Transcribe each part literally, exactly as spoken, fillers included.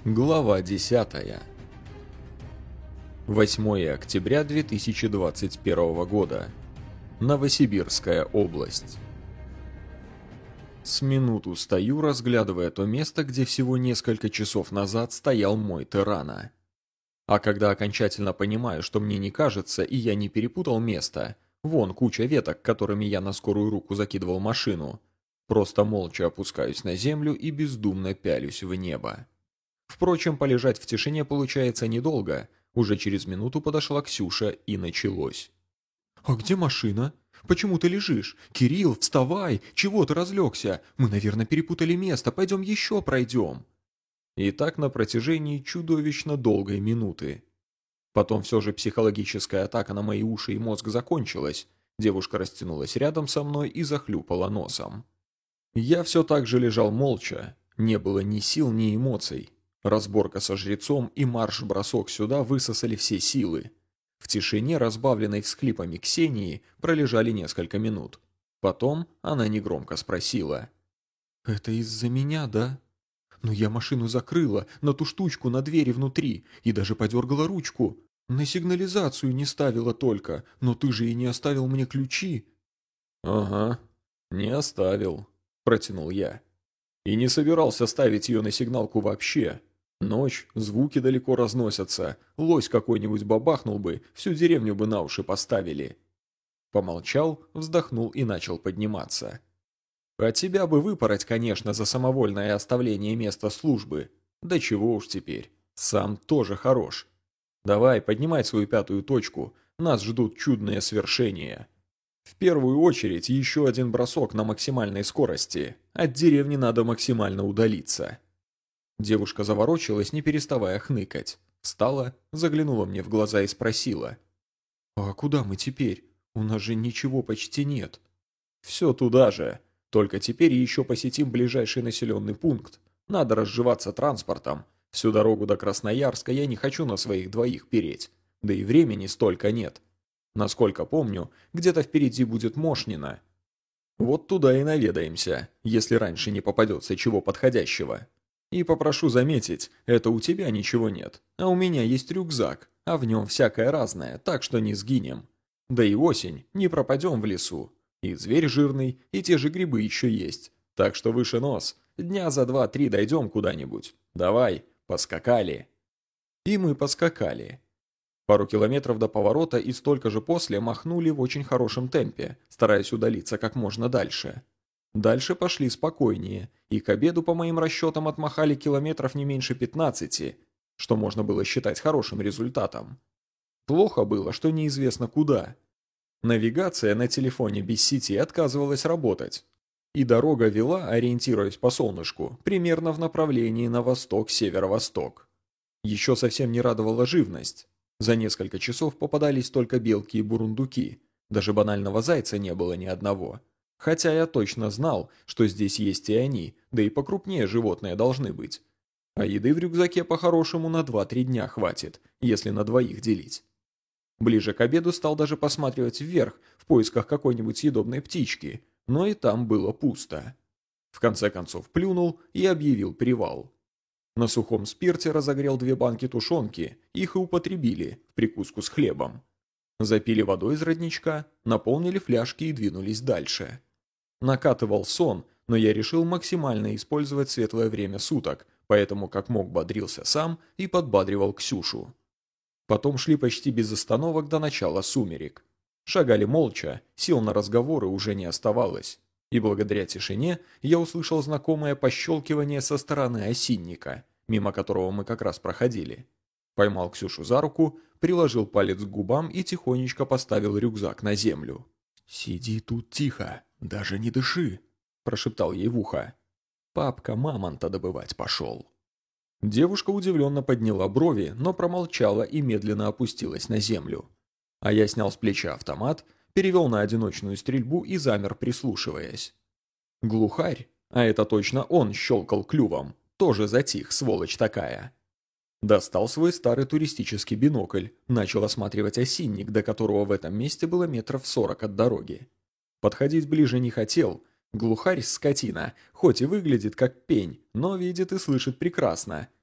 Глава десятая. восьмое октября две тысячи двадцать первого года. Новосибирская область. С минуту стою, разглядывая то место, где всего несколько часов назад стоял мой Террано. А когда окончательно понимаю, что мне не кажется и я не перепутал место, вон куча веток, которыми я на скорую руку закидывал машину, просто молча опускаюсь на землю и бездумно пялюсь в небо. Впрочем, полежать в тишине получается недолго. Уже через минуту подошла Ксюша, и началось. «А где машина? Почему ты лежишь? Кирилл, вставай! Чего ты разлегся? Мы, наверное, перепутали место, пойдем еще пройдем!» И так на протяжении чудовищно долгой минуты. Потом все же психологическая атака на мои уши и мозг закончилась. Девушка растянулась рядом со мной и захлюпала носом. Я все так же лежал молча. Не было ни сил, ни эмоций. Разборка со жрецом и марш-бросок сюда высосали все силы. В тишине, разбавленной всхлипами Ксении, пролежали несколько минут. Потом она негромко спросила. «Это из-за меня, да? Но я машину закрыла, на ту штучку на двери внутри, и даже подергала ручку. На сигнализацию не ставила только, но ты же и не оставил мне ключи». «Ага, не оставил», – протянул я. «И не собирался ставить ее на сигналку вообще. Ночь, звуки далеко разносятся, лось какой-нибудь бабахнул бы, всю деревню бы на уши поставили». Помолчал, вздохнул и начал подниматься. «А тебя бы выпороть, конечно, за самовольное оставление места службы. Да чего уж теперь, сам тоже хорош. Давай, поднимай свою пятую точку, нас ждут чудные свершения. В первую очередь еще один бросок на максимальной скорости, от деревни надо максимально удалиться». Девушка заворочилась, не переставая хныкать. Встала, заглянула мне в глаза и спросила. «А куда мы теперь? У нас же ничего почти нет». «Все туда же. Только теперь еще посетим ближайший населенный пункт. Надо разживаться транспортом. Всю дорогу до Красноярска я не хочу на своих двоих переть. Да и времени столько нет. Насколько помню, где-то впереди будет Мошнино. Вот туда и наведаемся, если раньше не попадется чего подходящего. И попрошу заметить, это у тебя ничего нет, а у меня есть рюкзак, а в нем всякое разное, так что не сгинем. Да и осень, не пропадем в лесу. И зверь жирный, и те же грибы еще есть. Так что выше нос, дня за два-три дойдем куда-нибудь. Давай, поскакали». И мы поскакали. Пару километров до поворота и столько же после махнули в очень хорошем темпе, стараясь удалиться как можно дальше. Дальше пошли спокойнее, и к обеду, по моим расчетам, отмахали километров не меньше пятнадцати, что можно было считать хорошим результатом. Плохо было, что неизвестно куда. Навигация на телефоне без сети отказывалась работать, и дорога вела, ориентируясь по солнышку, примерно в направлении на восток-северо-восток. Еще совсем не радовала живность. За несколько часов попадались только белки и бурундуки, даже банального зайца не было ни одного. Хотя я точно знал, что здесь есть и они, да и покрупнее животные должны быть. А еды в рюкзаке по-хорошему на два-три дня хватит, если на двоих делить. Ближе к обеду стал даже посматривать вверх в поисках какой-нибудь съедобной птички, но и там было пусто. В конце концов плюнул и объявил привал. На сухом спирте разогрел две банки тушенки, их и употребили в прикуску с хлебом. Запили водой из родничка, наполнили фляжки и двинулись дальше. Накатывал сон, но я решил максимально использовать светлое время суток, поэтому как мог бодрился сам и подбадривал Ксюшу. Потом шли почти без остановок до начала сумерек. Шагали молча, сил на разговоры уже не оставалось. И благодаря тишине я услышал знакомое пощелкивание со стороны осинника, мимо которого мы как раз проходили. Поймал Ксюшу за руку, приложил палец к губам и тихонечко поставил рюкзак на землю. «Сиди тут тихо, даже не дыши», – прошептал ей в ухо. «Папка мамонта добывать пошел». Девушка удивленно подняла брови, но промолчала и медленно опустилась на землю. А я снял с плеча автомат, перевел на одиночную стрельбу и замер, прислушиваясь. Глухарь, а это точно он щелкал клювом, тоже затих, сволочь такая. Достал свой старый туристический бинокль, начал осматривать осинник, до которого в этом месте было метров сорок от дороги. Подходить ближе не хотел. Глухарь, скотина, хоть и выглядит как пень, но видит и слышит прекрасно.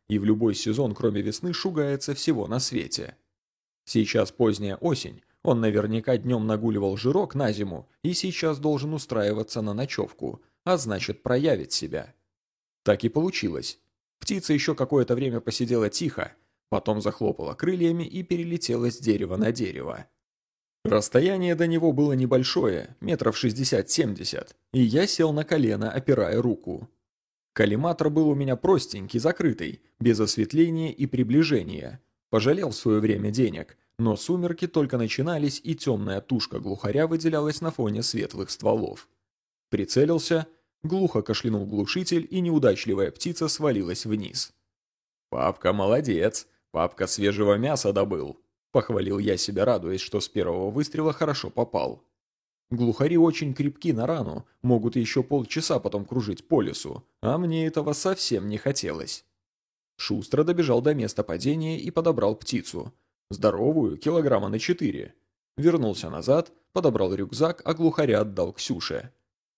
и в любой сезон, кроме весны, шугается всего на свете. Сейчас поздняя осень, он наверняка днем нагуливал жирок на зиму и сейчас должен устраиваться на ночевку, а значит проявит себя. Так и получилось. Птица еще какое-то время посидела тихо, потом захлопала крыльями и перелетела с дерева на дерево. Расстояние до него было небольшое, метров шестьдесят-семьдесят, и я сел на колено, опирая руку. Коллиматор был у меня простенький, закрытый, без осветления и приближения. Пожалел в свое время денег, но сумерки только начинались, и темная тушка глухаря выделялась на фоне светлых стволов. Прицелился, глухо кашлянул глушитель, и неудачливая птица свалилась вниз. «Папка молодец, папка свежего мяса добыл», — похвалил я себя, радуясь, что с первого выстрела хорошо попал. Глухари очень крепки на рану, могут еще полчаса потом кружить по лесу, а мне этого совсем не хотелось. Шустро добежал до места падения и подобрал птицу. Здоровую, килограмма на четыре. Вернулся назад, подобрал рюкзак, а глухаря отдал Ксюше.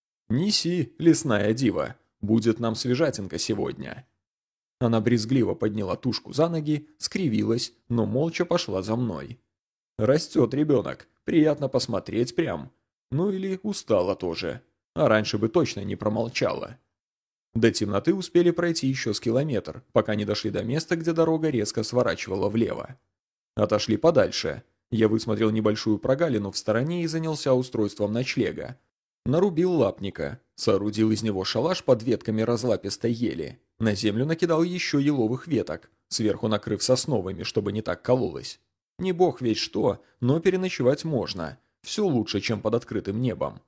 «Неси, лесная дива, будет нам свежатинка сегодня». Она брезгливо подняла тушку за ноги, скривилась, но молча пошла за мной. Растет ребенок, приятно посмотреть прям. Ну или устала тоже, а раньше бы точно не промолчала. До темноты успели пройти еще с километр, пока не дошли до места, где дорога резко сворачивала влево. Отошли подальше. Я высмотрел небольшую прогалину в стороне и занялся устройством ночлега. Нарубил лапника, соорудил из него шалаш под ветками разлапистой ели. На землю накидал еще еловых веток, сверху накрыв сосновыми, чтобы не так кололось. Не бог ведь что, но переночевать можно. Все лучше, чем под открытым небом.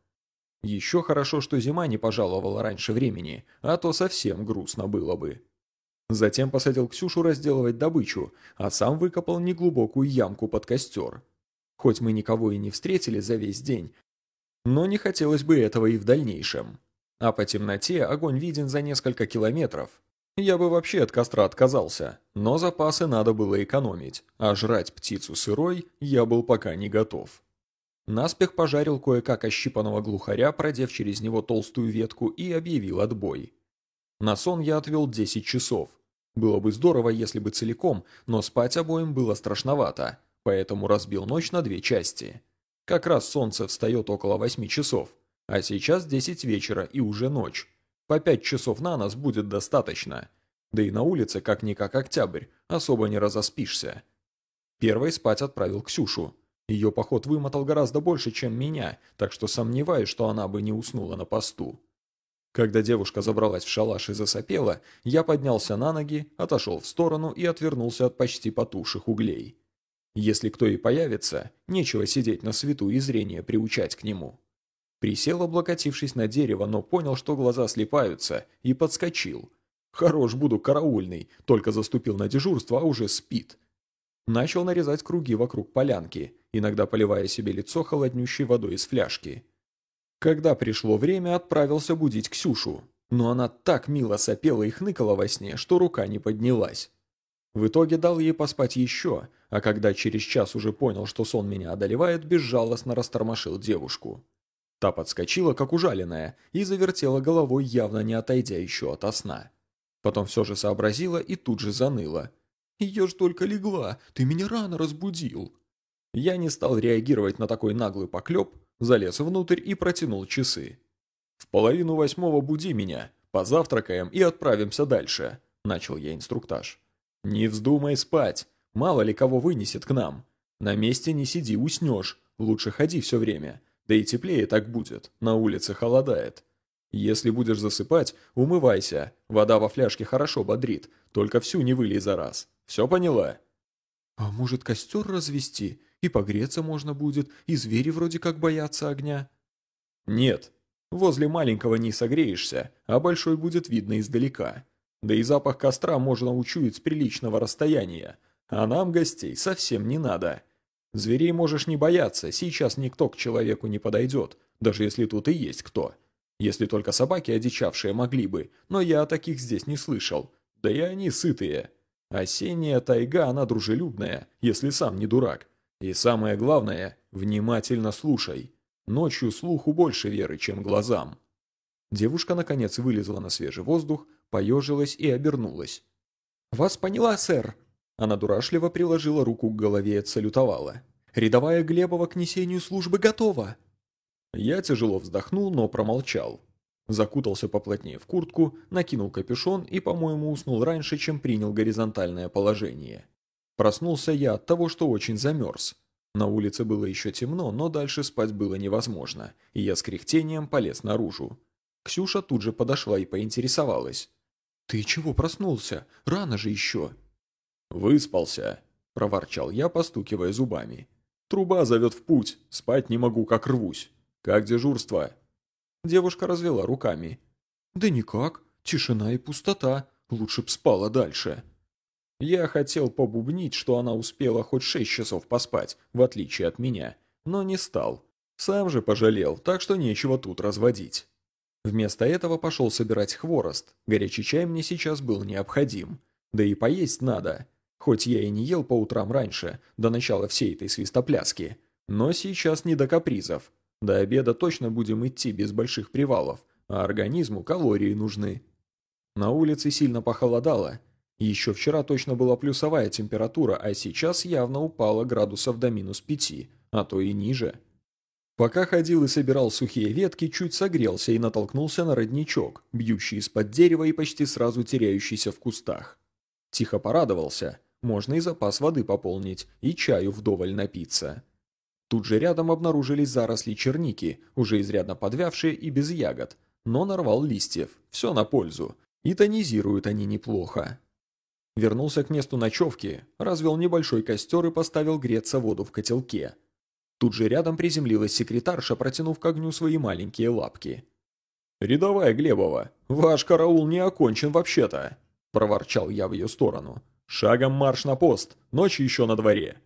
Еще хорошо, что зима не пожаловала раньше времени, а то совсем грустно было бы. Затем посадил Ксюшу разделывать добычу, а сам выкопал неглубокую ямку под костер. Хоть мы никого и не встретили за весь день, но не хотелось бы этого и в дальнейшем. А по темноте огонь виден за несколько километров. Я бы вообще от костра отказался, но запасы надо было экономить, а жрать птицу сырой я был пока не готов. Наспех пожарил кое-как ощипанного глухаря, продев через него толстую ветку, и объявил отбой. На сон я отвел десять часов. Было бы здорово, если бы целиком, но спать обоим было страшновато, поэтому разбил ночь на две части. Как раз солнце встает около восьми часов, а сейчас десять вечера и уже ночь. По пять часов на нос будет достаточно. Да и на улице, как-никак октябрь, особо не разоспишься. Первой спать отправил Ксюшу. Ее поход вымотал гораздо больше, чем меня, так что сомневаюсь, что она бы не уснула на посту. Когда девушка забралась в шалаш и засопела, я поднялся на ноги, отошел в сторону и отвернулся от почти потухших углей. Если кто и появится, нечего сидеть на свету и зрение приучать к нему. Присел, облокотившись на дерево, но понял, что глаза слипаются, и подскочил. Хорош буду караульный, только заступил на дежурство, а уже спит. Начал нарезать круги вокруг полянки, иногда поливая себе лицо холоднющей водой из фляжки. Когда пришло время, отправился будить Ксюшу, но она так мило сопела и хныкала во сне, что рука не поднялась. В итоге дал ей поспать еще, а когда через час уже понял, что сон меня одолевает, безжалостно растормошил девушку. Та подскочила, как ужаленная, и завертела головой, явно не отойдя еще ото сна. Потом все же сообразила и тут же заныла. «Я ж только легла, ты меня рано разбудил». Я не стал реагировать на такой наглый поклеп, залез внутрь и протянул часы. «В половину восьмого буди меня, позавтракаем и отправимся дальше», – начал я инструктаж. «Не вздумай спать, мало ли кого вынесет к нам. На месте не сиди, уснешь, лучше ходи все время, да и теплее так будет, на улице холодает. Если будешь засыпать, умывайся, вода во фляжке хорошо бодрит, только всю не вылей за раз. Все поняла?» «А может, костер развести? И погреться можно будет, и звери вроде как боятся огня». «Нет, возле маленького не согреешься, а большой будет видно издалека. Да и запах костра можно учуять с приличного расстояния, а нам гостей совсем не надо. Зверей можешь не бояться, сейчас никто к человеку не подойдет, даже если тут и есть кто. Если только собаки одичавшие могли бы, но я о таких здесь не слышал, да и они сытые. Осенняя тайга, она дружелюбная, если сам не дурак. И самое главное, внимательно слушай. Ночью слуху больше веры, чем глазам». Девушка наконец вылезла на свежий воздух, поежилась и обернулась. «Вас поняла, сэр!» Она дурашливо приложила руку к голове и отсалютовала. «Рядовая Глебова к несению службы готова!» Я тяжело вздохнул, но промолчал. Закутался поплотнее в куртку, накинул капюшон и, по-моему, уснул раньше, чем принял горизонтальное положение. Проснулся я от того, что очень замерз. На улице было еще темно, но дальше спать было невозможно, и я с кряхтением полез наружу. Ксюша тут же подошла и поинтересовалась. «Ты чего проснулся? Рано же еще!» «Выспался», – проворчал я, постукивая зубами. «Труба зовет в путь, спать не могу, как рвусь. Как дежурство?» Девушка развела руками. «Да никак, тишина и пустота, лучше б спала дальше». Я хотел побубнить, что она успела хоть шесть часов поспать, в отличие от меня, но не стал. Сам же пожалел, так что нечего тут разводить. Вместо этого пошел собирать хворост, горячий чай мне сейчас был необходим. Да и поесть надо. Хоть я и не ел по утрам раньше, до начала всей этой свистопляски, но сейчас не до капризов. До обеда точно будем идти без больших привалов, а организму калории нужны. На улице сильно похолодало. Еще вчера точно была плюсовая температура, а сейчас явно упала градусов до минус пяти, а то и ниже. Пока ходил и собирал сухие ветки, чуть согрелся и натолкнулся на родничок, бьющий из-под дерева и почти сразу теряющийся в кустах. Тихо порадовался, можно и запас воды пополнить, и чаю вдоволь напиться. Тут же рядом обнаружились заросли черники, уже изрядно подвявшие и без ягод, но нарвал листьев, все на пользу, и тонизируют они неплохо. Вернулся к месту ночевки, развел небольшой костер и поставил греться воду в котелке. Тут же рядом приземлилась секретарша, протянув к огню свои маленькие лапки. «Рядовая Глебова, ваш караул не окончен вообще-то», – проворчал я в ее сторону. «Шагом марш на пост, ночь еще на дворе».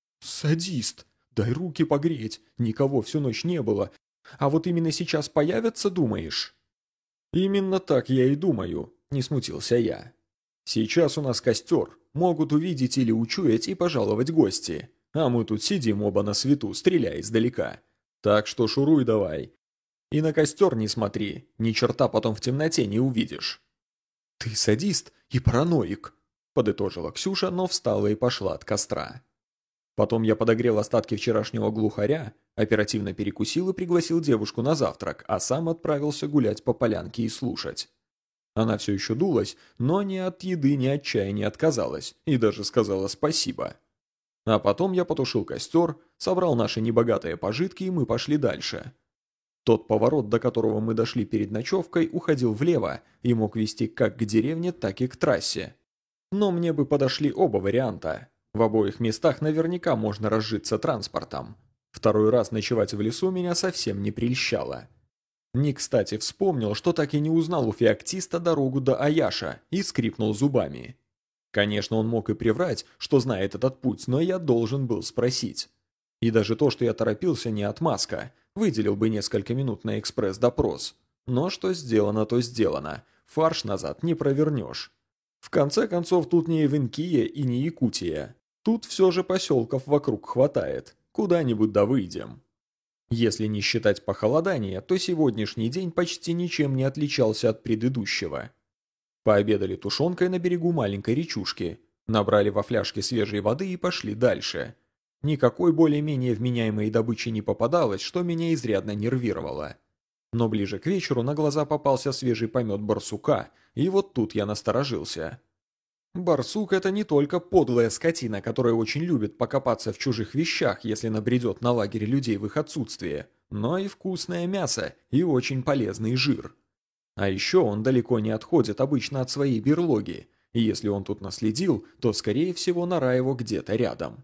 «Садист, дай руки погреть, никого всю ночь не было. А вот именно сейчас появятся, думаешь?» «Именно так я и думаю», – не смутился я. «Сейчас у нас костер, могут увидеть или учуять и пожаловать гости. А мы тут сидим оба на свету, стреляя издалека. Так что шуруй давай. И на костер не смотри, ни черта потом в темноте не увидишь». «Ты садист и параноик», – подытожила Ксюша, но встала и пошла от костра. Потом я подогрел остатки вчерашнего глухаря, оперативно перекусил и пригласил девушку на завтрак, а сам отправился гулять по полянке и слушать. Она все еще дулась, но ни от еды, ни от чая не отказалась, и даже сказала спасибо. А потом я потушил костер, собрал наши небогатые пожитки, и мы пошли дальше. Тот поворот, до которого мы дошли перед ночевкой, уходил влево и мог вести как к деревне, так и к трассе. Но мне бы подошли оба варианта. В обоих местах наверняка можно разжиться транспортом. Второй раз ночевать в лесу меня совсем не прельщало. Не кстати вспомнил, что так и не узнал у феоктиста дорогу до Аяша и скрипнул зубами. Конечно, он мог и приврать, что знает этот путь, но я должен был спросить. И даже то, что я торопился, не отмазка, выделил бы несколько минут на экспресс-допрос. Но что сделано, то сделано, фарш назад не провернешь. В конце концов, тут не Ивенкия и не Якутия. Тут все же поселков вокруг хватает, куда-нибудь да выйдем. Если не считать похолодания, то сегодняшний день почти ничем не отличался от предыдущего. Пообедали тушенкой на берегу маленькой речушки, набрали во фляжке свежей воды и пошли дальше. Никакой более-менее вменяемой добычи не попадалось, что меня изрядно нервировало. Но ближе к вечеру на глаза попался свежий помет барсука, и вот тут я насторожился. Барсук – это не только подлая скотина, которая очень любит покопаться в чужих вещах, если набредет на лагерь людей в их отсутствие, но и вкусное мясо, и очень полезный жир. А еще он далеко не отходит обычно от своей берлоги, и если он тут наследил, то, скорее всего, нора его где-то рядом.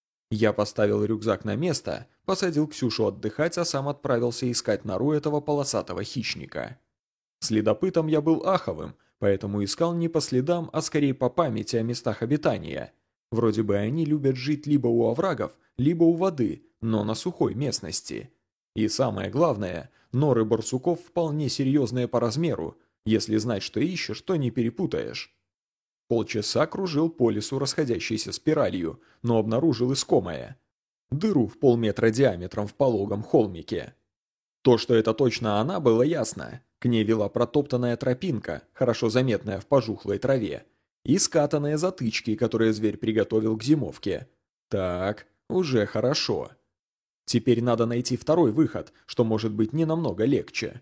Я поставил рюкзак на место, посадил Ксюшу отдыхать, а сам отправился искать нору этого полосатого хищника. Следопытом я был аховым, поэтому искал не по следам, а скорее по памяти о местах обитания. Вроде бы они любят жить либо у оврагов, либо у воды, но на сухой местности. И самое главное, норы барсуков вполне серьезные по размеру, если знать, что ищешь, то не перепутаешь. Полчаса кружил по лесу расходящейся спиралью, но обнаружил искомое. Дыру в полметра диаметром в пологом холмике. То, что это точно она, было ясно. К ней вела протоптанная тропинка, хорошо заметная в пожухлой траве. И скатанные затычки, которые зверь приготовил к зимовке. Так, уже хорошо. Теперь надо найти второй выход, что может быть не намного легче.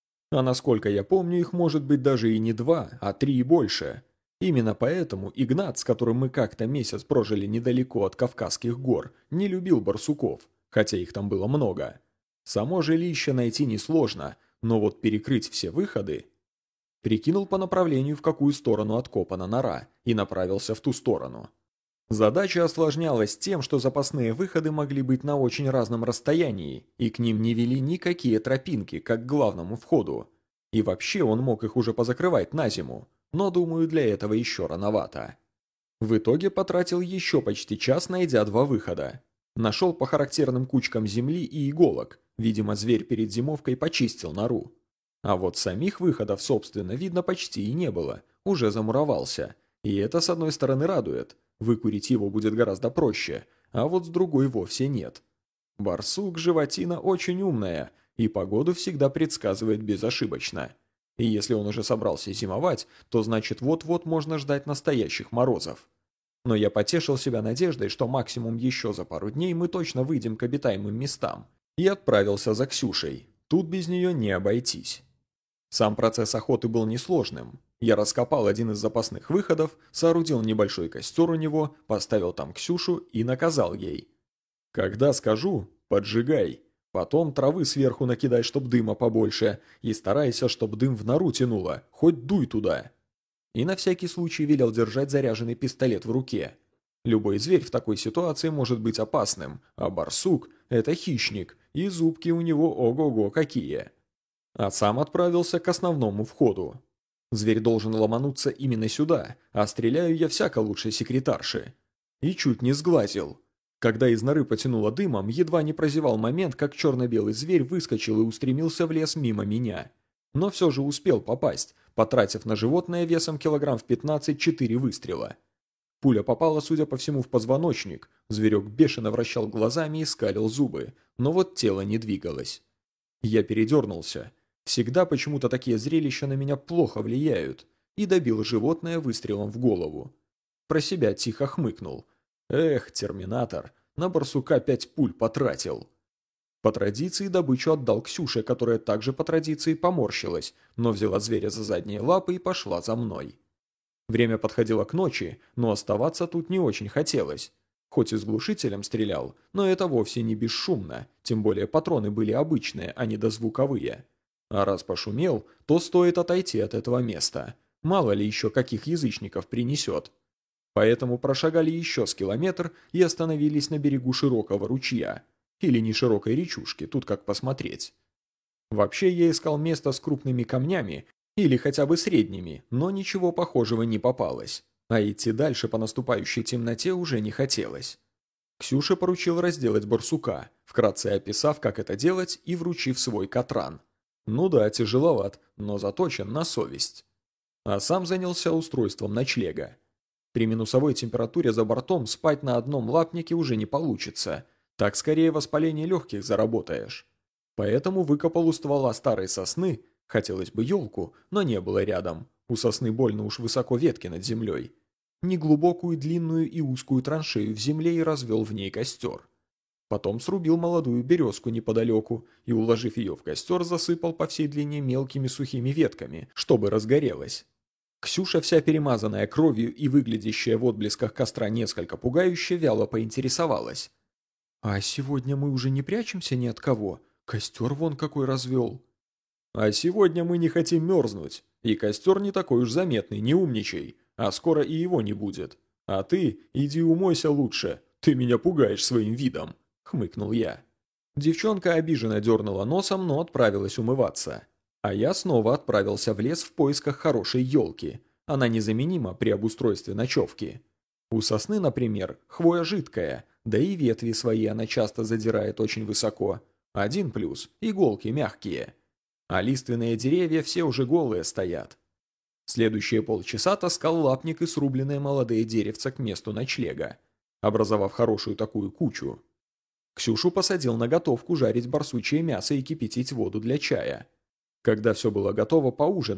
А насколько я помню, их может быть даже и не два, а три и больше. Именно поэтому Игнат, с которым мы как-то месяц прожили недалеко от Кавказских гор, не любил барсуков, хотя их там было много. Само жилище найти несложно, но вот перекрыть все выходы... Прикинул по направлению, в какую сторону откопана нора, и направился в ту сторону. Задача осложнялась тем, что запасные выходы могли быть на очень разном расстоянии, и к ним не вели никакие тропинки, как к главному входу. И вообще он мог их уже позакрывать на зиму, но, думаю, для этого еще рановато. В итоге потратил еще почти час, найдя два выхода. Нашел по характерным кучкам земли и иголок, видимо, зверь перед зимовкой почистил нору. А вот самих выходов, собственно, видно почти и не было, уже замуровался. И это, с одной стороны, радует. Выкурить его будет гораздо проще, а вот с другой вовсе нет. Барсук, животина очень умная, и погоду всегда предсказывает безошибочно. И если он уже собрался зимовать, то значит вот-вот можно ждать настоящих морозов. Но я потешил себя надеждой, что максимум еще за пару дней мы точно выйдем к обитаемым местам, и отправился за Ксюшей. Тут без нее не обойтись. Сам процесс охоты был несложным. Я раскопал один из запасных выходов, соорудил небольшой костер у него, поставил там Ксюшу и наказал ей. Когда скажу, поджигай. Потом травы сверху накидай, чтоб дыма побольше, и старайся, чтоб дым в нору тянуло, хоть дуй туда. И на всякий случай велел держать заряженный пистолет в руке. Любой зверь в такой ситуации может быть опасным, а барсук – это хищник, и зубки у него ого-го какие. А сам отправился к основному входу. Зверь должен ломануться именно сюда, а стреляю я всяко лучше секретарши. И чуть не сглазил. Когда из норы потянуло дымом, едва не прозевал момент, как черно-белый зверь выскочил и устремился в лес мимо меня. Но все же успел попасть, потратив на животное весом килограмм в пятнадцать четыре выстрела. Пуля попала, судя по всему, в позвоночник. Зверек бешено вращал глазами и скалил зубы, но вот тело не двигалось. Я передернулся. Всегда почему-то такие зрелища на меня плохо влияют, и добил животное выстрелом в голову. Про себя тихо хмыкнул. Эх, терминатор, на барсука пять пуль потратил. По традиции добычу отдал Ксюше, которая также по традиции поморщилась, но взяла зверя за задние лапы и пошла за мной. Время подходило к ночи, но оставаться тут не очень хотелось. Хоть и с глушителем стрелял, но это вовсе не бесшумно, тем более патроны были обычные, а не дозвуковые. А раз пошумел, то стоит отойти от этого места. Мало ли еще каких язычников принесет. Поэтому прошагали еще с километр и остановились на берегу широкого ручья. Или не широкой речушки, тут как посмотреть. Вообще я искал место с крупными камнями, или хотя бы средними, но ничего похожего не попалось. А идти дальше по наступающей темноте уже не хотелось. Ксюша поручил разделать барсука, вкратце описав, как это делать, и вручив свой катран. Ну да, тяжеловат, но заточен на совесть. А сам занялся устройством ночлега. При минусовой температуре за бортом спать на одном лапнике уже не получится, так скорее воспаление легких заработаешь. Поэтому выкопал у ствола старой сосны, хотелось бы елку, но не было рядом, у сосны больно уж высоко ветки над землей, неглубокую длинную и узкую траншею в земле и развел в ней костер. Потом срубил молодую березку неподалеку и, уложив ее в костер, засыпал по всей длине мелкими сухими ветками, чтобы разгорелась. Ксюша, вся перемазанная кровью и выглядящая в отблесках костра несколько пугающе, вяло поинтересовалась. «А сегодня мы уже не прячемся ни от кого? Костер вон какой развел». «А сегодня мы не хотим мерзнуть, и костер не такой уж заметный, не умничай, а скоро и его не будет. А ты иди умойся лучше, ты меня пугаешь своим видом», — хмыкнул я. Девчонка обиженно дернула носом, но отправилась умываться. А я снова отправился в лес в поисках хорошей елки. Она незаменима при обустройстве ночевки. У сосны, например, хвоя жидкая, да и ветви свои она часто задирает очень высоко. Один плюс – иголки мягкие. А лиственные деревья все уже голые стоят. Следующие полчаса таскал лапник и срубленные молодые деревца к месту ночлега, образовав хорошую такую кучу. Ксюшу посадил на готовку жарить барсучье мясо и кипятить воду для чая. Когда все было готово, поужинали.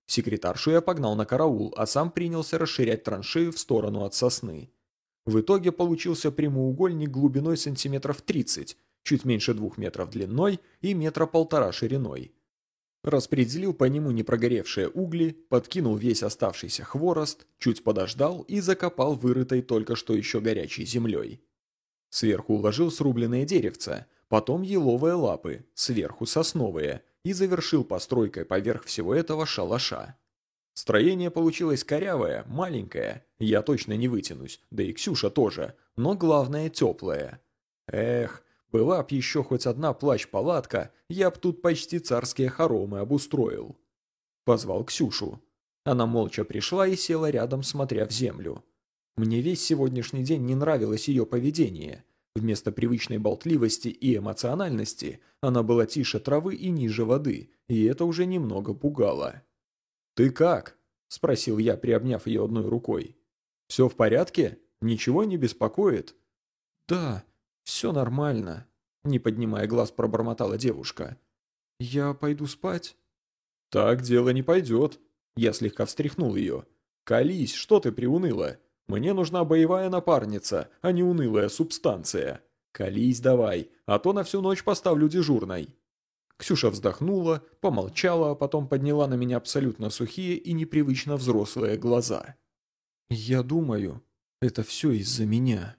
Секретаршу я погнал на караул, а сам принялся расширять траншею в сторону от сосны. В итоге получился прямоугольник глубиной сантиметров тридцать, чуть меньше двух метров длиной и метра полтора шириной. Распределил по нему непрогоревшие угли, подкинул весь оставшийся хворост, чуть подождал и закопал вырытой только что еще горячей землей. Сверху уложил срубленные деревца, потом еловые лапы, сверху сосновые, и завершил постройкой поверх всего этого шалаша. Строение получилось корявое, маленькое, я точно не вытянусь, да и Ксюша тоже, но главное теплое. Эх, была б еще хоть одна плащ-палатка, я б тут почти царские хоромы обустроил. Позвал Ксюшу. Она молча пришла и села рядом, смотря в землю. Мне весь сегодняшний день не нравилось ее поведение. Вместо привычной болтливости и эмоциональности она была тише травы и ниже воды, и это уже немного пугало. «Ты как?» – спросил я, приобняв ее одной рукой. «Все в порядке? Ничего не беспокоит?» «Да, все нормально», – не поднимая глаз, пробормотала девушка. «Я пойду спать?» «Так дело не пойдет». Я слегка встряхнул ее. «Колись, что ты приуныла? Мне нужна боевая напарница, а не унылая субстанция. Колись давай, а то на всю ночь поставлю дежурной». Ксюша вздохнула, помолчала, а потом подняла на меня абсолютно сухие и непривычно взрослые глаза. «Я думаю, это все из-за меня».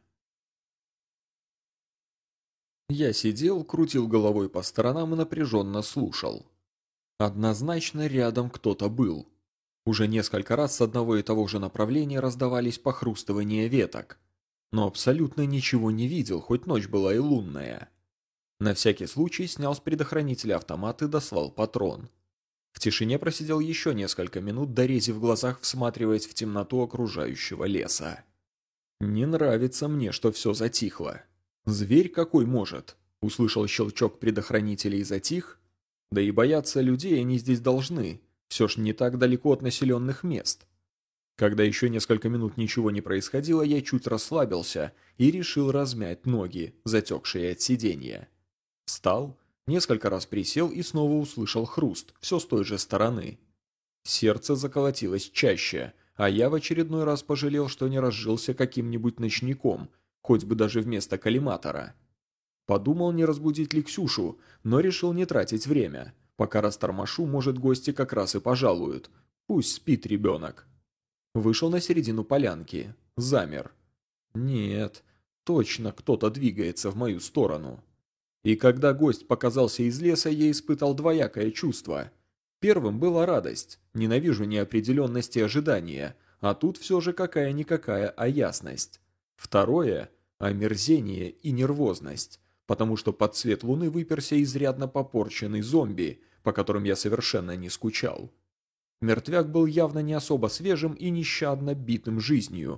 Я сидел, крутил головой по сторонам и напряженно слушал. Однозначно рядом кто-то был. Уже несколько раз с одного и того же направления раздавались похрустывания веток. Но абсолютно ничего не видел, хоть ночь была и лунная. На всякий случай снял с предохранителя автомат и дослал патрон. В тишине просидел еще несколько минут, дорезив в глазах, всматриваясь в темноту окружающего леса. Не нравится мне, что все затихло. Зверь какой может? Услышал щелчок предохранителя и затих. Да и бояться людей они здесь должны. Все ж не так далеко от населенных мест. Когда еще несколько минут ничего не происходило, я чуть расслабился и решил размять ноги, затекшие от сидения. Встал, несколько раз присел и снова услышал хруст, все с той же стороны. Сердце заколотилось чаще, а я в очередной раз пожалел, что не разжился каким-нибудь ночником, хоть бы даже вместо коллиматора. Подумал, не разбудить ли Ксюшу, но решил не тратить время. Пока растормошу, может, гости как раз и пожалуют. Пусть спит ребенок. Вышел на середину полянки. Замер. Нет, точно кто-то двигается в мою сторону. И когда гость показался из леса, я испытал двоякое чувство. Первым была радость. Ненавижу неопределенность и ожидания. А тут все же какая-никакая, а ясность. Второе – омерзение и нервозность. Потому что под свет луны выперся изрядно попорченный зомби, по которым я совершенно не скучал. Мертвяк был явно не особо свежим и нещадно битым жизнью.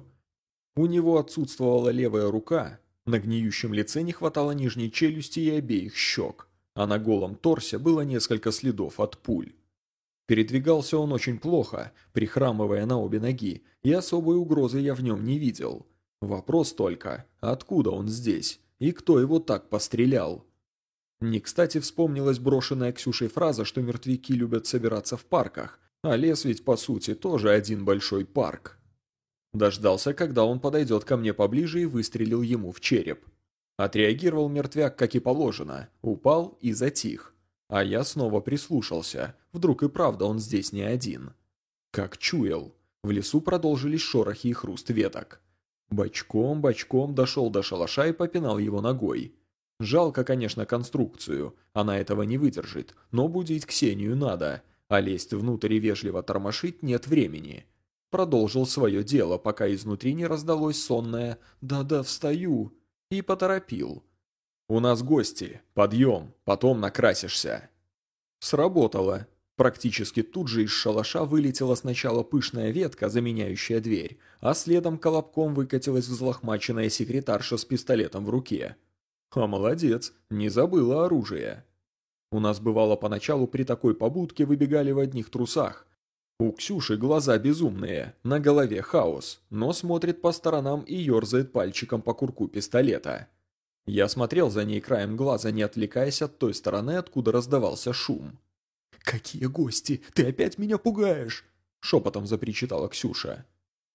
У него отсутствовала левая рука, на гниющем лице не хватало нижней челюсти и обеих щек, а на голом торсе было несколько следов от пуль. Передвигался он очень плохо, прихрамывая на обе ноги, и особой угрозы я в нем не видел. Вопрос только, откуда он здесь, и кто его так пострелял? Не кстати вспомнилась брошенная Ксюшей фраза, что мертвяки любят собираться в парках, а лес ведь по сути тоже один большой парк. Дождался, когда он подойдет ко мне поближе и выстрелил ему в череп. Отреагировал мертвяк, как и положено, упал и затих. А я снова прислушался, вдруг и правда он здесь не один. Как чуял, в лесу продолжились шорохи и хруст веток. Бочком-бочком дошел до шалаша и попинал его ногой. Жалко, конечно, конструкцию, она этого не выдержит, но будить Ксению надо, а лезть внутрь и вежливо тормошить нет времени. Продолжил свое дело, пока изнутри не раздалось сонное «да-да, встаю» и поторопил. «У нас гости, подъем, потом накрасишься». Сработало. Практически тут же из шалаша вылетела сначала пышная ветка, заменяющая дверь, а следом колобком выкатилась взлохмаченная секретарша с пистолетом в руке. А молодец, не забыла оружие. У нас бывало поначалу при такой побудке выбегали в одних трусах. У Ксюши глаза безумные, на голове хаос, но смотрит по сторонам и ерзает пальчиком по курку пистолета. Я смотрел за ней краем глаза, не отвлекаясь от той стороны, откуда раздавался шум. «Какие гости? Ты опять меня пугаешь!» — шепотом запричитала Ксюша.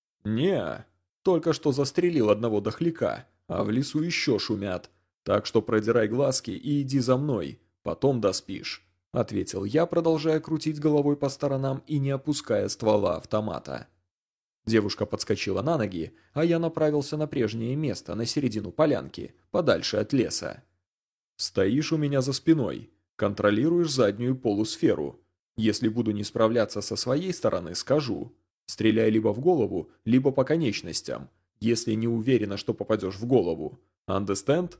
«Не, только что застрелил одного дохляка, а в лесу еще шумят. Так что продирай глазки и иди за мной, потом доспишь», — ответил я, продолжая крутить головой по сторонам и не опуская ствола автомата. Девушка подскочила на ноги, а я направился на прежнее место, на середину полянки, подальше от леса. «Стоишь у меня за спиной, контролируешь заднюю полусферу. Если буду не справляться со своей стороны, скажу. Стреляй либо в голову, либо по конечностям, если не уверена, что попадешь в голову. Understand?»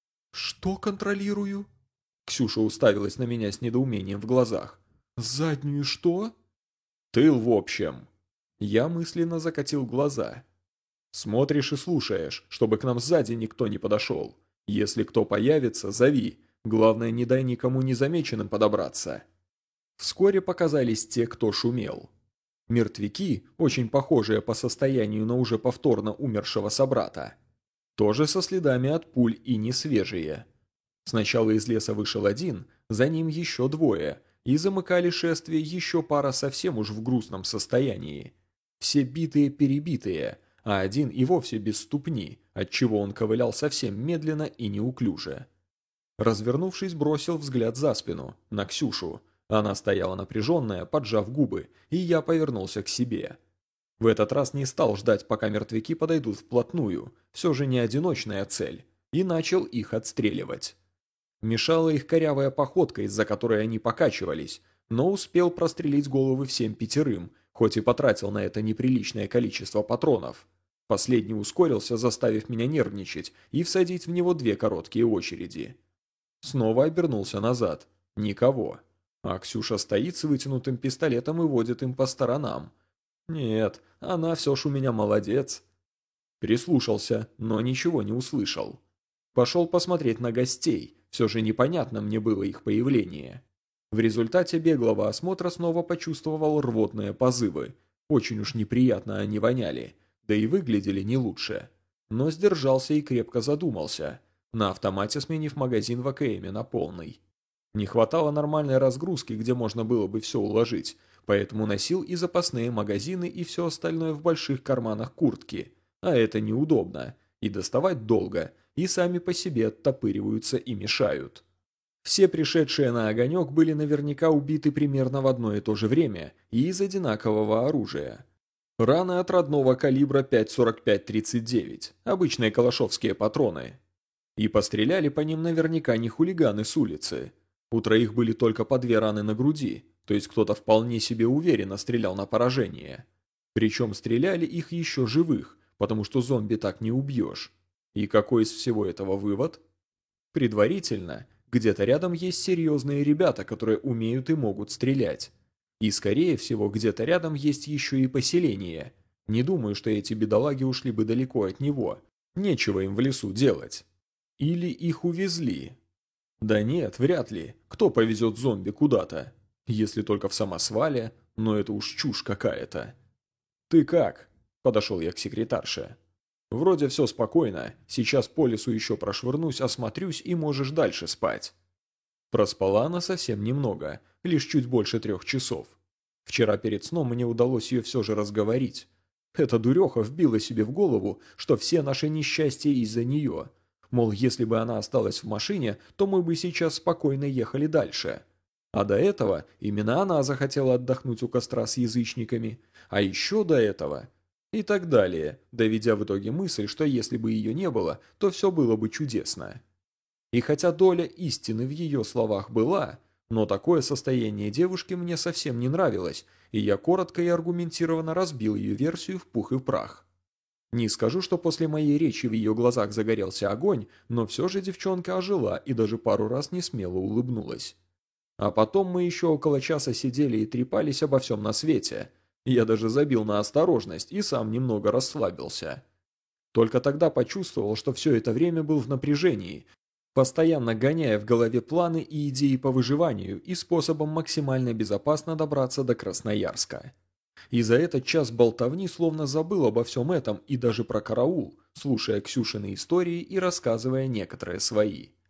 «Что контролирую?» Ксюша уставилась на меня с недоумением в глазах. «Заднюю что?» «Тыл, в общем». Я мысленно закатил глаза. «Смотришь и слушаешь, чтобы к нам сзади никто не подошел. Если кто появится, зови. Главное, не дай никому незамеченным подобраться». Вскоре показались те, кто шумел. Мертвяки, очень похожие по состоянию на уже повторно умершего собрата. Тоже со следами от пуль и не свежие. Сначала из леса вышел один, за ним еще двое, и замыкали шествие еще пара совсем уж в грустном состоянии. Все битые-перебитые, а один и вовсе без ступни, отчего он ковылял совсем медленно и неуклюже. Развернувшись, бросил взгляд за спину, на Ксюшу. Она стояла напряженная, поджав губы, и я повернулся к себе. В этот раз не стал ждать, пока мертвяки подойдут вплотную, все же не одиночная цель, и начал их отстреливать. Мешала их корявая походка, из-за которой они покачивались, но успел прострелить головы всем пятерым, хоть и потратил на это неприличное количество патронов. Последний ускорился, заставив меня нервничать, и всадить в него две короткие очереди. Снова обернулся назад. Никого. А Ксюша стоит с вытянутым пистолетом и водит им по сторонам. Нет, она все ж у меня молодец. Прислушался, но ничего не услышал. Пошел посмотреть на гостей, все же непонятно мне было их появление. В результате беглого осмотра снова почувствовал рвотные позывы. Очень уж неприятно они воняли, да и выглядели не лучше. Но сдержался и крепко задумался, на автомате сменив магазин в АКМе на полный. Не хватало нормальной разгрузки, где можно было бы все уложить, поэтому носил и запасные магазины, и все остальное в больших карманах куртки. А это неудобно, и доставать долго, и сами по себе оттопыриваются и мешают. Все пришедшие на огонек были наверняка убиты примерно в одно и то же время и из одинакового оружия. Раны от родного калибра пять сорок пять тридцать девять, обычные калашовские патроны. И постреляли по ним наверняка не хулиганы с улицы. У троих были только по две раны на груди, то есть кто-то вполне себе уверенно стрелял на поражение. Причем стреляли их еще живых, потому что зомби так не убьешь. И какой из всего этого вывод? Предварительно, где-то рядом есть серьезные ребята, которые умеют и могут стрелять. И скорее всего, где-то рядом есть еще и поселение. Не думаю, что эти бедолаги ушли бы далеко от него. Нечего им в лесу делать. Или их увезли. Да нет, вряд ли. Кто повезет зомби куда-то? Если только в самосвале, но это уж чушь какая-то. «Ты как?» – подошел я к секретарше. «Вроде все спокойно. Сейчас по лесу еще прошвырнусь, осмотрюсь и можешь дальше спать». Проспала она совсем немного, лишь чуть больше трех часов. Вчера перед сном мне удалось ее все же разговорить. Эта дуреха вбила себе в голову, что все наши несчастья из-за нее. Мол, если бы она осталась в машине, то мы бы сейчас спокойно ехали дальше. А до этого именно она захотела отдохнуть у костра с язычниками. А еще до этого... И так далее, доведя в итоге мысль, что если бы ее не было, то все было бы чудесно. И хотя доля истины в ее словах была, но такое состояние девушки мне совсем не нравилось, и я коротко и аргументированно разбил ее версию в пух и прах. Не скажу, что после моей речи в ее глазах загорелся огонь, но все же девчонка ожила и даже пару раз несмело улыбнулась. А потом мы еще около часа сидели и трепались обо всем на свете. Я даже забил на осторожность и сам немного расслабился. Только тогда почувствовал, что все это время был в напряжении, постоянно гоняя в голове планы и идеи по выживанию и способом максимально безопасно добраться до Красноярска. И за этот час болтовни словно забыл обо всем этом и даже про караул, слушая Ксюшины истории и рассказывая некоторые свои.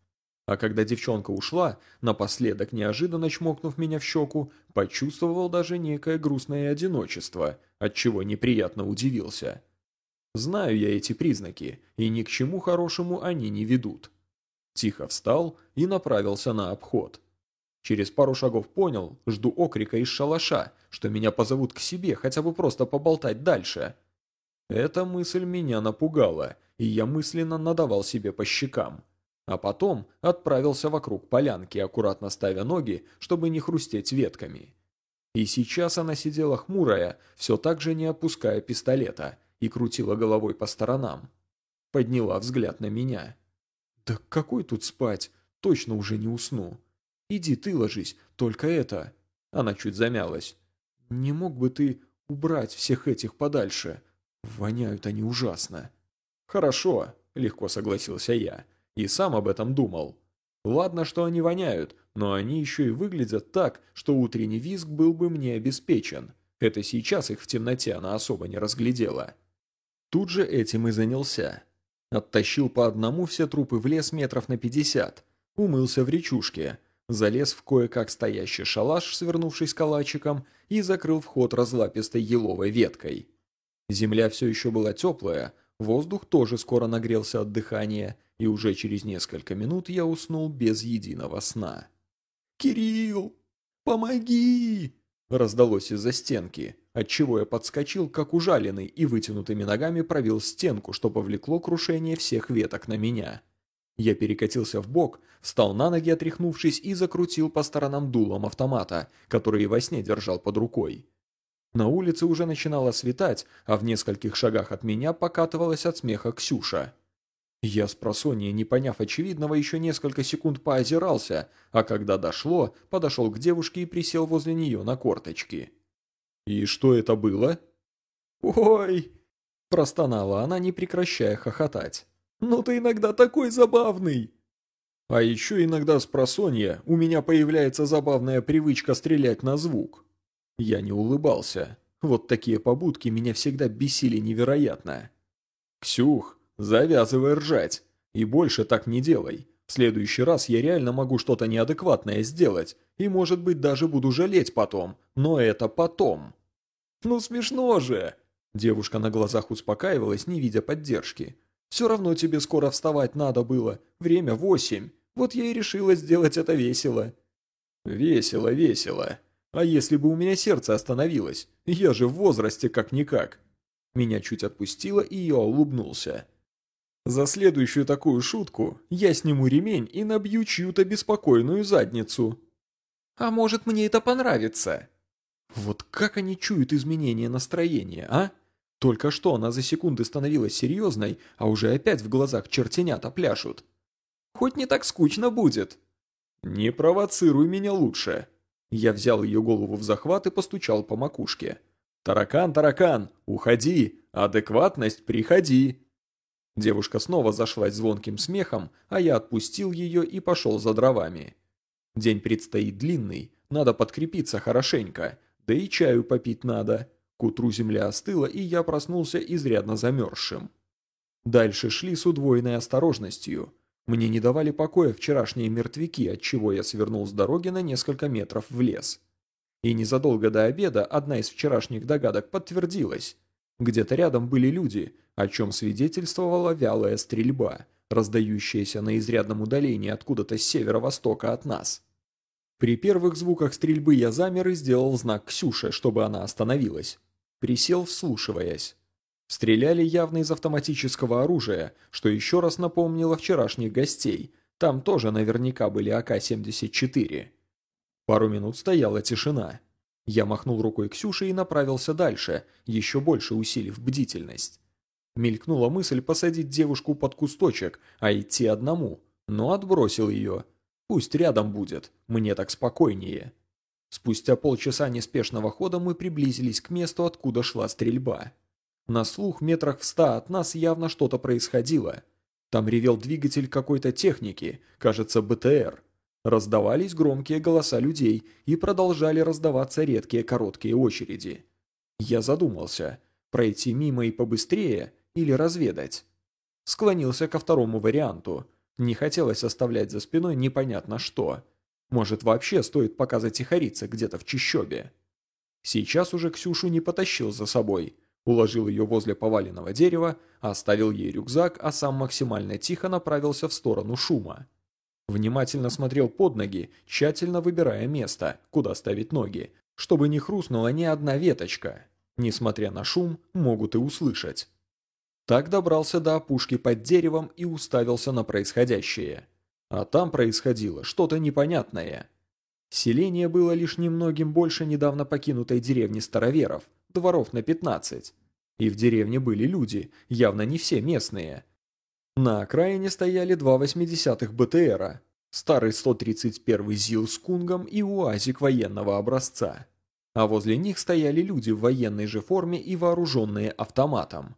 А когда девчонка ушла, напоследок неожиданно чмокнув меня в щеку, почувствовал даже некое грустное одиночество, отчего неприятно удивился. Знаю я эти признаки, и ни к чему хорошему они не ведут. Тихо встал и направился на обход. Через пару шагов понял, жду окрика из шалаша, что меня позовут к себе хотя бы просто поболтать дальше. Эта мысль меня напугала, и я мысленно надавал себе по щекам. А потом отправился вокруг полянки, аккуратно ставя ноги, чтобы не хрустеть ветками. И сейчас она сидела хмурая, все так же не опуская пистолета, и крутила головой по сторонам. Подняла взгляд на меня. «Да какой тут спать? Точно уже не усну. Иди ты ложись, только это...» Она чуть замялась. «Не мог бы ты убрать всех этих подальше? Воняют они ужасно». «Хорошо», — легко согласился я. И сам об этом думал. Ладно, что они воняют, но они еще и выглядят так, что утренний визг был бы мне обеспечен. Это сейчас их в темноте она особо не разглядела. Тут же этим и занялся. Оттащил по одному все трупы в лес метров на пятьдесят, умылся в речушке, залез в кое-как стоящий шалаш, свернувшись калачиком, и закрыл вход разлапистой еловой веткой. Земля все еще была теплая, воздух тоже скоро нагрелся от дыхания, и уже через несколько минут я уснул без единого сна. «Кирилл, помоги!» раздалось из-за стенки, отчего я подскочил, как ужаленный, и вытянутыми ногами пробил стенку, что повлекло крушение всех веток на меня. Я перекатился в бок, встал на ноги, отряхнувшись, и закрутил по сторонам дулом автомата, который и во сне держал под рукой. На улице уже начинало светать, а в нескольких шагах от меня покатывалась от смеха Ксюша. Я спросонья, не поняв очевидного, еще несколько секунд поозирался, а когда дошло, подошел к девушке и присел возле нее на корточки. «И что это было?» «Ой!» – простонала она, не прекращая хохотать. «Ну ты иногда такой забавный!» «А еще иногда спросонья у меня появляется забавная привычка стрелять на звук». Я не улыбался. Вот такие побудки меня всегда бесили невероятно. «Ксюх, завязывай ржать. И больше так не делай. В следующий раз я реально могу что-то неадекватное сделать. И, может быть, даже буду жалеть потом. Но это потом». «Ну смешно же!» Девушка на глазах успокаивалась, не видя поддержки. «Все равно тебе скоро вставать надо было. Время восемь. Вот я и решила сделать это весело». «Весело, весело. А если бы у меня сердце остановилось? Я же в возрасте как-никак». Меня чуть отпустило, и я улыбнулся. «За следующую такую шутку я сниму ремень и набью чью-то беспокойную задницу». «А может, мне это понравится?» Вот как они чуют изменение настроения, а? Только что она за секунды становилась серьезной, а уже опять в глазах чертенята пляшут. «Хоть не так скучно будет». «Не провоцируй меня лучше». Я взял ее голову в захват и постучал по макушке. «Таракан, таракан, уходи! Адекватность, приходи!» Девушка снова зашлась звонким смехом, а я отпустил ее и пошел за дровами. День предстоит длинный, надо подкрепиться хорошенько, да и чаю попить надо. К утру земля остыла, и я проснулся изрядно замерзшим. Дальше шли с удвоенной осторожностью. Мне не давали покоя вчерашние мертвяки, отчего я свернул с дороги на несколько метров в лес. И незадолго до обеда одна из вчерашних догадок подтвердилась. Где-то рядом были люди, о чем свидетельствовала вялая стрельба, раздающаяся на изрядном удалении откуда-то с северо-востока от нас. При первых звуках стрельбы я замер и сделал знак Ксюше, чтобы она остановилась. Присел, вслушиваясь. Стреляли явно из автоматического оружия, что еще раз напомнило вчерашних гостей. Там тоже наверняка были А К семьдесят четыре. Пару минут стояла тишина. Я махнул рукой Ксюше и направился дальше, еще больше усилив бдительность. Мелькнула мысль посадить девушку под кусточек, а идти одному, но отбросил ее. Пусть рядом будет, мне так спокойнее. Спустя полчаса неспешного хода мы приблизились к месту, откуда шла стрельба. На слух метрах в ста от нас явно что-то происходило. Там ревел двигатель какой-то техники, кажется, Б Т Р. Раздавались громкие голоса людей и продолжали раздаваться редкие короткие очереди. Я задумался, пройти мимо и побыстрее или разведать. Склонился ко второму варианту. Не хотелось оставлять за спиной непонятно что. Может, вообще стоит пока затихариться где-то в чащобе. Сейчас уже Ксюшу не потащил за собой. Уложил ее возле поваленного дерева, оставил ей рюкзак, а сам максимально тихо направился в сторону шума. Внимательно смотрел под ноги, тщательно выбирая место, куда ставить ноги, чтобы не хрустнула ни одна веточка. Несмотря на шум, могут и услышать. Так добрался до опушки под деревом и уставился на происходящее. А там происходило что-то непонятное. Селение было лишь немногим больше недавно покинутой деревни староверов, дворов на пятнадцать. И в деревне были люди, явно не все местные. На окраине стояли два восьмидесятых БТРа, старый сто тридцать первый ЗИЛ с Кунгом и УАЗик военного образца. А возле них стояли люди в военной же форме и вооруженные автоматом.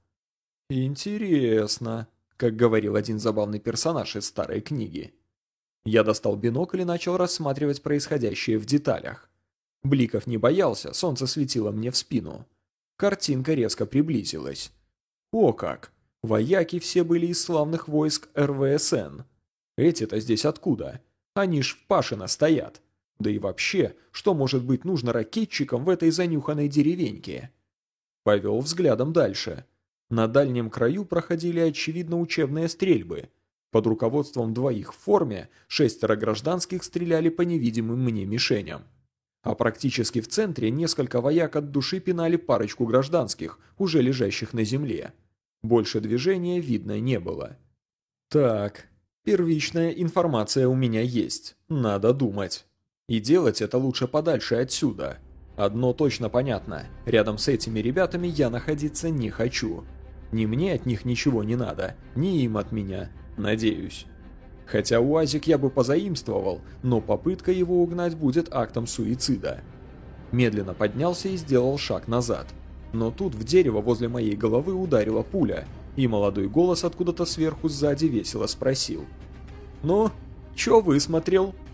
«Интересно», как говорил один забавный персонаж из старой книги. Я достал бинокль и начал рассматривать происходящее в деталях. Бликов не боялся, солнце светило мне в спину. Картинка резко приблизилась. О как! Вояки все были из славных войск эр вэ эс эн. Эти-то здесь откуда? Они ж в Пашино стоят. Да и вообще, что может быть нужно ракетчикам в этой занюханной деревеньке? Повел взглядом дальше. На дальнем краю проходили очевидно учебные стрельбы. Под руководством двоих в форме шестеро гражданских стреляли по невидимым мне мишеням. А практически в центре несколько вояк от души пинали парочку гражданских, уже лежащих на земле. Больше движения видно не было. Так, первичная информация у меня есть, надо думать. И делать это лучше подальше отсюда. Одно точно понятно, рядом с этими ребятами я находиться не хочу. Ни мне от них ничего не надо, ни им от меня, надеюсь. Хотя УАЗик я бы позаимствовал, но попытка его угнать будет актом суицида. Медленно поднялся и сделал шаг назад. Но тут в дерево возле моей головы ударила пуля, и молодой голос откуда-то сверху сзади весело спросил: «Ну, чё высмотрел?»